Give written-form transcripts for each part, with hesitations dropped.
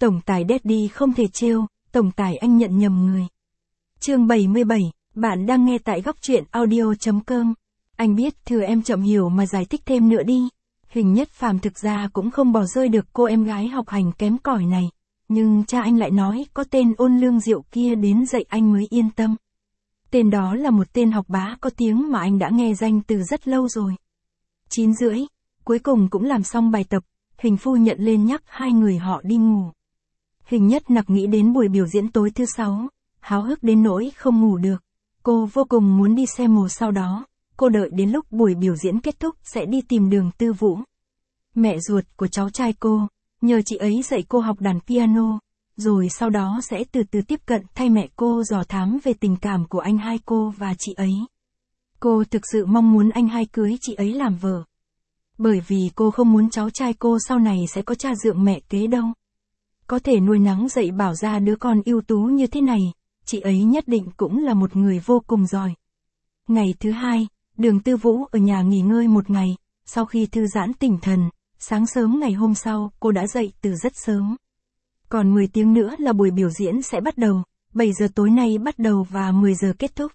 Tổng tài Daddy không thể trêu, tổng tài anh nhận nhầm người. Chương 77, bạn đang nghe tại góc truyện audio.com. Anh biết thừa em chậm hiểu mà giải thích thêm nữa đi. Hình Nhất Phàm thực ra cũng không bỏ rơi được cô em gái học hành kém cỏi này. Nhưng cha anh lại nói có tên Ôn Lương Diệu kia đến dạy anh mới yên tâm. Tên đó là một tên học bá có tiếng mà anh đã nghe danh từ rất lâu rồi. 9:30, cuối cùng cũng làm xong bài tập, Hình phu nhận lên nhắc hai người họ đi ngủ. Hình Nhất nặc nghĩ đến buổi biểu diễn tối thứ 6, háo hức đến nỗi không ngủ được. Cô vô cùng muốn đi xem mồ sau đó, cô đợi đến lúc buổi biểu diễn kết thúc sẽ đi tìm Đường Tư Vũ. Mẹ ruột của cháu trai cô, nhờ chị ấy dạy cô học đàn piano, rồi sau đó sẽ từ từ tiếp cận thay mẹ cô dò thám về tình cảm của anh hai cô và chị ấy. Cô thực sự mong muốn anh hai cưới chị ấy làm vợ. Bởi vì cô không muốn cháu trai cô sau này sẽ có cha dượng mẹ kế đâu. Có thể nuôi nắng dạy bảo ra đứa con ưu tú như thế này, chị ấy nhất định cũng là một người vô cùng giỏi. Ngày thứ 2, Đường Tư Vũ ở nhà nghỉ ngơi một ngày, sau khi thư giãn tinh thần, sáng sớm ngày hôm sau cô đã dậy từ rất sớm. Còn 10 tiếng nữa là buổi biểu diễn sẽ bắt đầu, 7 giờ tối nay bắt đầu và 10 giờ kết thúc.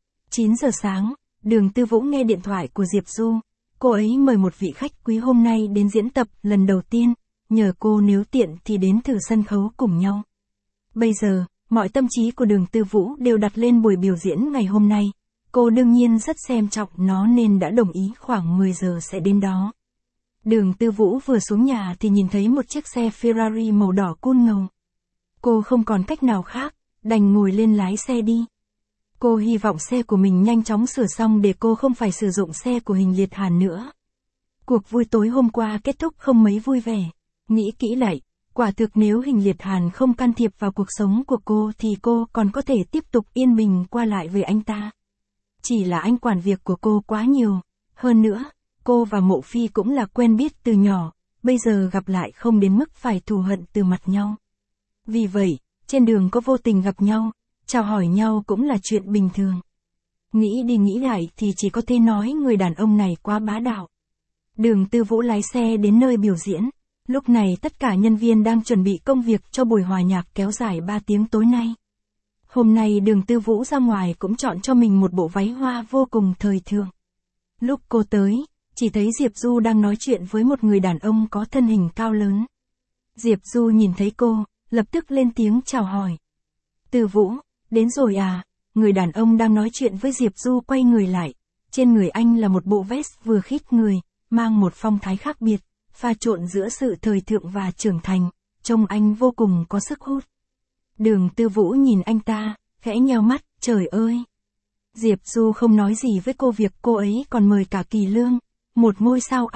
9 giờ sáng, Đường Tư Vũ nghe điện thoại của Diệp Du. Cô ấy mời một vị khách quý hôm nay đến diễn tập lần đầu tiên, nhờ cô nếu tiện thì đến thử sân khấu cùng nhau. Bây giờ, mọi tâm trí của Đường Tư Vũ đều đặt lên buổi biểu diễn ngày hôm nay. Cô đương nhiên rất xem trọng nó nên đã đồng ý khoảng 10 giờ sẽ đến đó. Đường Tư Vũ vừa xuống nhà thì nhìn thấy một chiếc xe Ferrari màu đỏ cool ngầu. Cô không còn cách nào khác, đành ngồi lên lái xe đi. Cô hy vọng xe của mình nhanh chóng sửa xong để cô không phải sử dụng xe của Hình Liệt Hàn nữa. Cuộc vui tối hôm qua kết thúc không mấy vui vẻ. Nghĩ kỹ lại, quả thực nếu Hình Liệt Hàn không can thiệp vào cuộc sống của cô thì cô còn có thể tiếp tục yên bình qua lại với anh ta. Chỉ là anh quản việc của cô quá nhiều. Hơn nữa, cô và Mộ Phi cũng là quen biết từ nhỏ, bây giờ gặp lại không đến mức phải thù hận từ mặt nhau. Vì vậy, trên đường có vô tình gặp nhau, chào hỏi nhau cũng là chuyện bình thường. Nghĩ đi nghĩ lại thì chỉ có thể nói người đàn ông này quá bá đạo. Đường Tư Vũ lái xe đến nơi biểu diễn. Lúc này tất cả nhân viên đang chuẩn bị công việc cho buổi hòa nhạc kéo dài 3 tiếng tối nay. Hôm nay Đường Tư Vũ ra ngoài cũng chọn cho mình một bộ váy hoa vô cùng thời thượng. Lúc cô tới, chỉ thấy Diệp Du đang nói chuyện với một người đàn ông có thân hình cao lớn. Diệp Du nhìn thấy cô, lập tức lên tiếng chào hỏi. Tư Vũ, đến rồi à? Người đàn ông đang nói chuyện với Diệp Du quay người lại. Trên người anh là một bộ vest vừa khít người, mang một phong thái khác biệt, pha trộn giữa sự thời thượng và trưởng thành, trông anh vô cùng có sức hút. Đường Tư Vũ nhìn anh ta, khẽ nheo mắt, trời ơi! Diệp Du không nói gì với cô việc cô ấy còn mời cả Kỳ Lương, một ngôi sao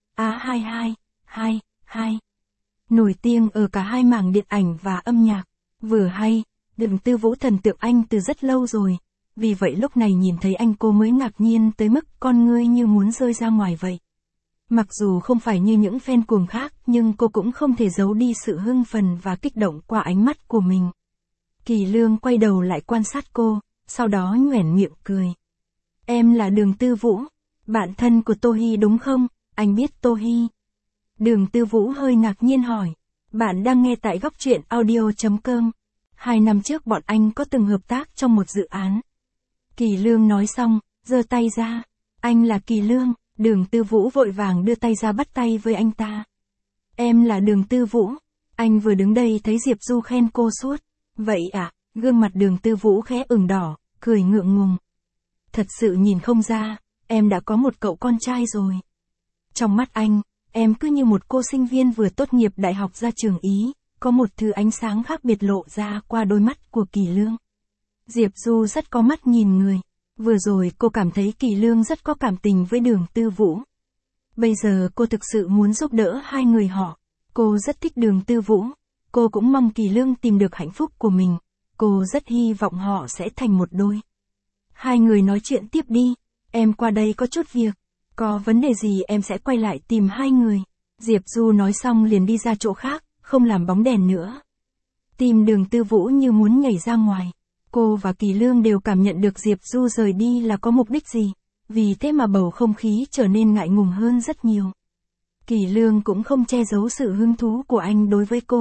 A2222, nổi tiếng ở cả hai mảng điện ảnh và âm nhạc, vừa hay. Đường Tư Vũ thần tượng anh từ rất lâu rồi, vì vậy lúc này nhìn thấy anh cô mới ngạc nhiên tới mức con ngươi như muốn rơi ra ngoài vậy. Mặc dù không phải như những fan cuồng khác nhưng cô cũng không thể giấu đi sự hưng phấn và kích động qua ánh mắt của mình. Kỳ Lương quay đầu lại quan sát cô, sau đó nhoẻn miệng cười. Em là Đường Tư Vũ, bạn thân của Tô Hi đúng không? Anh biết Tô Hi. Đường Tư Vũ hơi ngạc nhiên hỏi. Bạn đang nghe tại góc truyện audio.com. 2 năm trước bọn anh có từng hợp tác trong một dự án. Kỳ Lương nói xong, giơ tay ra. Anh là Kỳ Lương. Đường Tư Vũ vội vàng đưa tay ra bắt tay với anh ta. Em là Đường Tư Vũ. Anh vừa đứng đây thấy Diệp Du khen cô suốt. Vậy à? Gương mặt Đường Tư Vũ khẽ ửng đỏ, cười ngượng ngùng. Thật sự nhìn không ra, em đã có một cậu con trai rồi. Trong mắt anh, em cứ như một cô sinh viên vừa tốt nghiệp đại học ra trường Ý, có một thứ ánh sáng khác biệt lộ ra qua đôi mắt của Kỳ Lương. Diệp Du rất có mắt nhìn người. Vừa rồi cô cảm thấy Kỳ Lương rất có cảm tình với Đường Tư Vũ. Bây giờ cô thực sự muốn giúp đỡ hai người họ. Cô rất thích Đường Tư Vũ. Cô cũng mong Kỳ Lương tìm được hạnh phúc của mình. Cô rất hy vọng họ sẽ thành một đôi. Hai người nói chuyện tiếp đi. Em qua đây có chút việc. Có vấn đề gì em sẽ quay lại tìm hai người. Diệp Du nói xong liền đi ra chỗ khác, không làm bóng đèn nữa. Tim Đường Tư Vũ như muốn nhảy ra ngoài. Cô và Kỳ Lương đều cảm nhận được Diệp Du rời đi là có mục đích gì. Vì thế mà bầu không khí trở nên ngại ngùng hơn rất nhiều. Kỳ Lương cũng không che giấu sự hứng thú của anh đối với cô.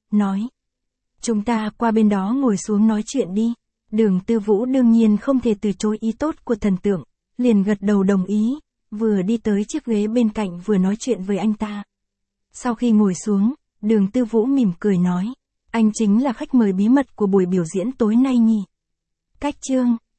nói. Chúng ta qua bên đó ngồi xuống nói chuyện đi. Đường Tư Vũ đương nhiên không thể từ chối ý tốt của thần tượng, liền gật đầu đồng ý, vừa đi tới chiếc ghế bên cạnh vừa nói chuyện với anh ta. Sau khi ngồi xuống, Đường Tư Vũ mỉm cười nói, anh chính là khách mời bí mật của buổi biểu diễn tối nay nhỉ? Cách chương